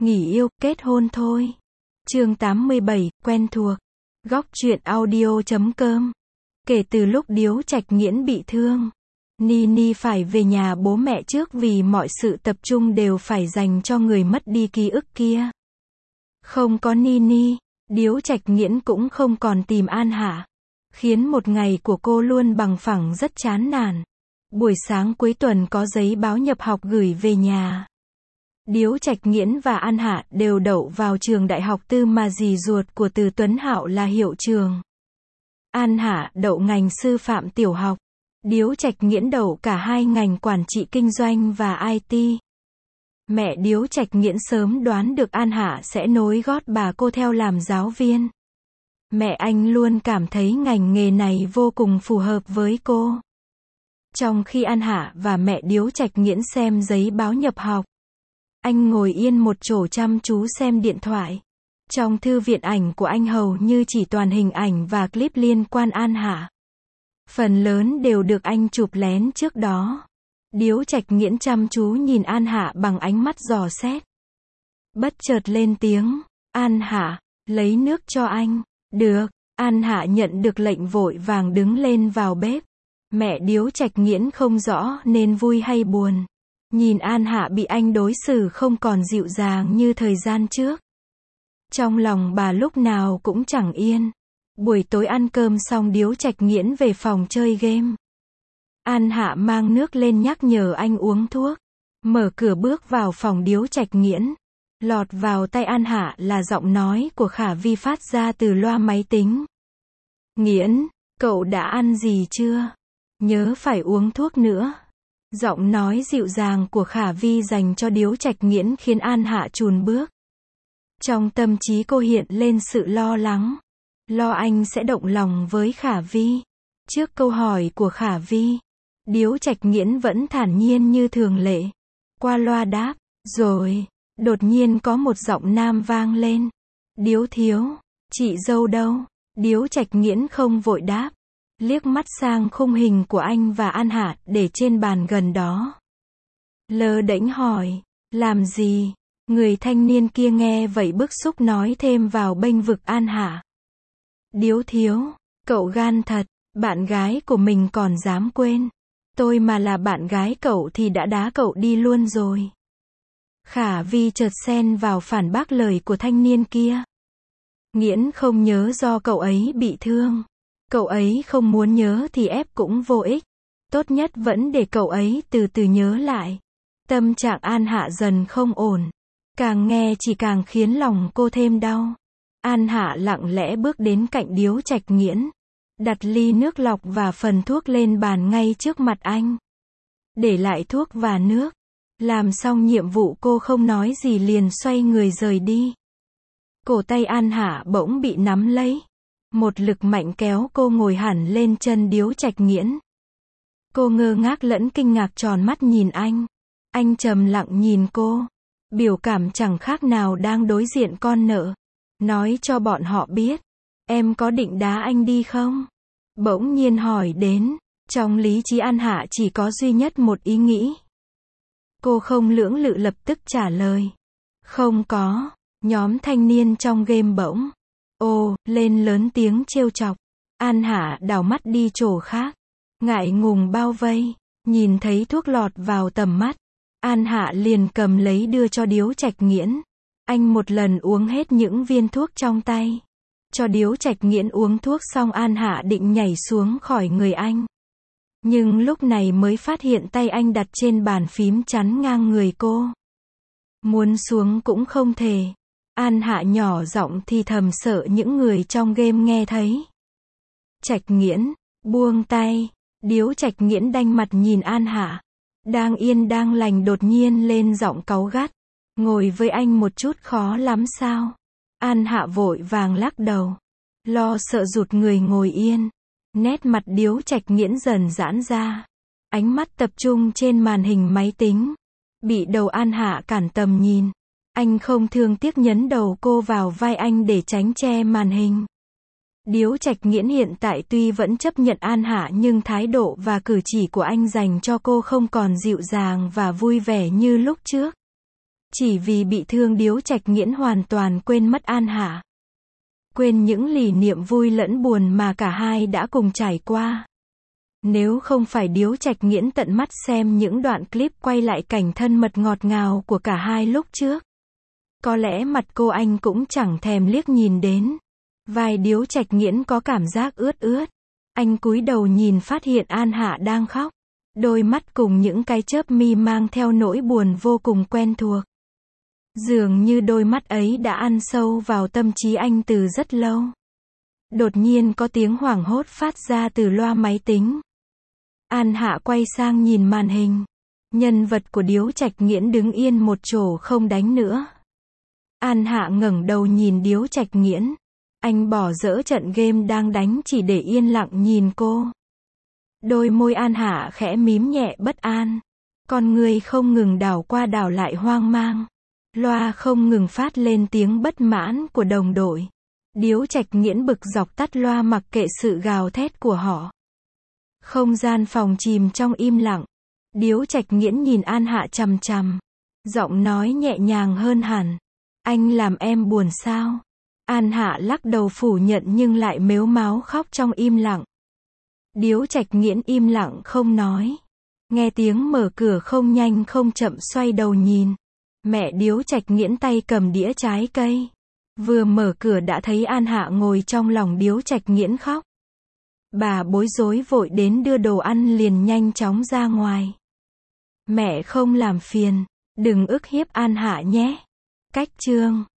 Nghỉ yêu, kết hôn thôi. Chương 87, quen thuộc. Góc truyện audio.com. Kể từ lúc Điếu Trạch Nghiễn bị thương, Nini phải về nhà bố mẹ trước vì mọi sự tập trung đều phải dành cho người mất đi ký ức kia. Không có Nini, Điếu Trạch Nghiễn cũng không còn tìm An Hạ, khiến một ngày của cô luôn bằng phẳng rất chán nản. Buổi sáng cuối tuần có giấy báo nhập học gửi về nhà. Điếu Trạch Nghiễn và An Hạ đều đậu vào trường đại học tư mà dì ruột của Từ Tuấn Hạo là hiệu trường. An Hạ đậu ngành sư phạm tiểu học. Điếu Trạch Nghiễn đậu cả hai ngành quản trị kinh doanh và IT. Mẹ Điếu Trạch Nghiễn sớm đoán được An Hạ sẽ nối gót bà cô theo làm giáo viên. Mẹ anh luôn cảm thấy ngành nghề này vô cùng phù hợp với cô. Trong khi An Hạ và mẹ Điếu Trạch Nghiễn xem giấy báo nhập học, anh ngồi yên một chỗ chăm chú xem điện thoại. Trong thư viện ảnh của anh hầu như chỉ toàn hình ảnh và clip liên quan An Hạ. Phần lớn đều được anh chụp lén trước đó. Điếu Trạch Nghiễn chăm chú nhìn An Hạ bằng ánh mắt dò xét. Bất chợt lên tiếng, An Hạ, lấy nước cho anh. Được, An Hạ nhận được lệnh vội vàng đứng lên vào bếp. Mẹ Điếu Trạch Nghiễn không rõ nên vui hay buồn. Nhìn An Hạ bị anh đối xử không còn dịu dàng như thời gian trước. Trong lòng bà lúc nào cũng chẳng yên. Buổi tối ăn cơm xong Điếu Trạch Nghiễn về phòng chơi game. An Hạ mang nước lên nhắc nhở anh uống thuốc. Mở cửa bước vào phòng Điếu Trạch Nghiễn. Lọt vào tai An Hạ là giọng nói của Khả Vi phát ra từ loa máy tính. Nghiễn, cậu đã ăn gì chưa? Nhớ phải uống thuốc nữa. Giọng nói dịu dàng của Khả Vi dành cho Điếu Trạch Nghiễn khiến An Hạ chùn bước. Trong tâm trí cô hiện lên sự lo lắng. Lo anh sẽ động lòng với Khả Vi. Trước câu hỏi của Khả Vi, Điếu Trạch Nghiễn vẫn thản nhiên như thường lệ. Qua loa đáp, rồi, đột nhiên có một giọng nam vang lên. Điếu thiếu, chị dâu đâu? Điếu Trạch Nghiễn không vội đáp. Liếc mắt sang khung hình của anh và An Hạ để trên bàn gần đó. Lơ đễnh hỏi, làm gì? Người thanh niên kia nghe vậy bức xúc nói thêm vào bênh vực An Hạ. Điếu thiếu, cậu gan thật, bạn gái của mình còn dám quên. Tôi mà là bạn gái cậu thì đã đá cậu đi luôn rồi. Khả Vi chợt xen vào phản bác lời của thanh niên kia. Nghiễn không nhớ do cậu ấy bị thương. Cậu ấy không muốn nhớ thì ép cũng vô ích. Tốt nhất vẫn để cậu ấy từ từ nhớ lại. Tâm trạng An Hạ dần không ổn. Càng nghe chỉ càng khiến lòng cô thêm đau. An Hạ lặng lẽ bước đến cạnh Điếu Trạch Nghiễn. Đặt ly nước lọc và phần thuốc lên bàn ngay trước mặt anh. Để lại thuốc và nước. Làm xong nhiệm vụ cô không nói gì liền xoay người rời đi. Cổ tay An Hạ bỗng bị nắm lấy. Một lực mạnh kéo cô ngồi hẳn lên chân Điếu Trạch Nghiễn. Cô ngơ ngác lẫn kinh ngạc tròn mắt nhìn anh. Anh trầm lặng nhìn cô. Biểu cảm chẳng khác nào đang đối diện con nợ. Nói cho bọn họ biết. Em có định đá anh đi không? Bỗng nhiên hỏi đến. Trong lý trí An Hạ chỉ có duy nhất một ý nghĩ. Cô không lưỡng lự lập tức trả lời. Không có. Nhóm thanh niên trong game bỗng lên lớn tiếng trêu chọc. An Hạ đảo mắt đi chỗ khác. Ngại ngùng bao vây. Nhìn thấy thuốc lọt vào tầm mắt. An Hạ liền cầm lấy đưa cho Điếu Trạch Nghiễn. Anh một lần uống hết những viên thuốc trong tay. Cho Điếu Trạch Nghiễn uống thuốc xong An Hạ định nhảy xuống khỏi người anh. Nhưng lúc này mới phát hiện tay anh đặt trên bàn phím chắn ngang người cô. Muốn xuống cũng không thể. An Hạ nhỏ giọng thì thầm sợ những người trong game nghe thấy. Trạch Nghiễn, buông tay. Điếu Trạch Nghiễn đanh mặt nhìn An Hạ. Đang yên đang lành đột nhiên lên giọng cáu gắt. Ngồi với anh một chút khó lắm sao? An Hạ vội vàng lắc đầu. Lo sợ rụt người ngồi yên. Nét mặt Điếu Trạch Nghiễn dần giãn ra. Ánh mắt tập trung trên màn hình máy tính. Bị đầu An Hạ cản tầm nhìn. Anh không thương tiếc nhấn đầu cô vào vai anh để tránh che màn hình. Điếu Trạch Nghiễn hiện tại tuy vẫn chấp nhận An Hạ nhưng thái độ và cử chỉ của anh dành cho cô không còn dịu dàng và vui vẻ như lúc trước. Chỉ vì bị thương Điếu Trạch Nghiễn hoàn toàn quên mất An Hạ. Quên những lỉ niệm vui lẫn buồn mà cả hai đã cùng trải qua. Nếu không phải Điếu Trạch Nghiễn tận mắt xem những đoạn clip quay lại cảnh thân mật ngọt ngào của cả hai lúc trước, có lẽ mặt cô anh cũng chẳng thèm liếc nhìn đến. Vai Điếu Trạch Nghiễn có cảm giác ướt ướt. Anh cúi đầu nhìn phát hiện An Hạ đang khóc. Đôi mắt cùng những cái chớp mi mang theo nỗi buồn vô cùng quen thuộc. Dường như đôi mắt ấy đã ăn sâu vào tâm trí anh từ rất lâu. Đột nhiên có tiếng hoảng hốt phát ra từ loa máy tính. An Hạ quay sang nhìn màn hình. Nhân vật của Điếu Trạch Nghiễn đứng yên một chỗ không đánh nữa. An Hạ ngẩng đầu nhìn Điếu Trạch Nghiễn. Anh bỏ dỡ trận game đang đánh chỉ để yên lặng nhìn cô. Đôi môi An Hạ khẽ mím nhẹ bất an. Con người không ngừng đảo qua đảo lại hoang mang. Loa không ngừng phát lên tiếng bất mãn của đồng đội. Điếu Trạch Nghiễn bực dọc tắt loa mặc kệ sự gào thét của họ. Không gian phòng chìm trong im lặng. Điếu Trạch Nghiễn nhìn An Hạ chằm chằm. Giọng nói nhẹ nhàng hơn hẳn. Anh làm em buồn sao? An Hạ lắc đầu phủ nhận nhưng lại mếu máo khóc trong im lặng. Điếu Trạch Nghiễn im lặng không nói. Nghe tiếng mở cửa không nhanh không chậm xoay đầu nhìn. Mẹ Điếu Trạch Nghiễn tay cầm đĩa trái cây. Vừa mở cửa đã thấy An Hạ ngồi trong lòng Điếu Trạch Nghiễn khóc. Bà bối rối vội đến đưa đồ ăn liền nhanh chóng ra ngoài. Mẹ không làm phiền, đừng ức hiếp An Hạ nhé. Cách chương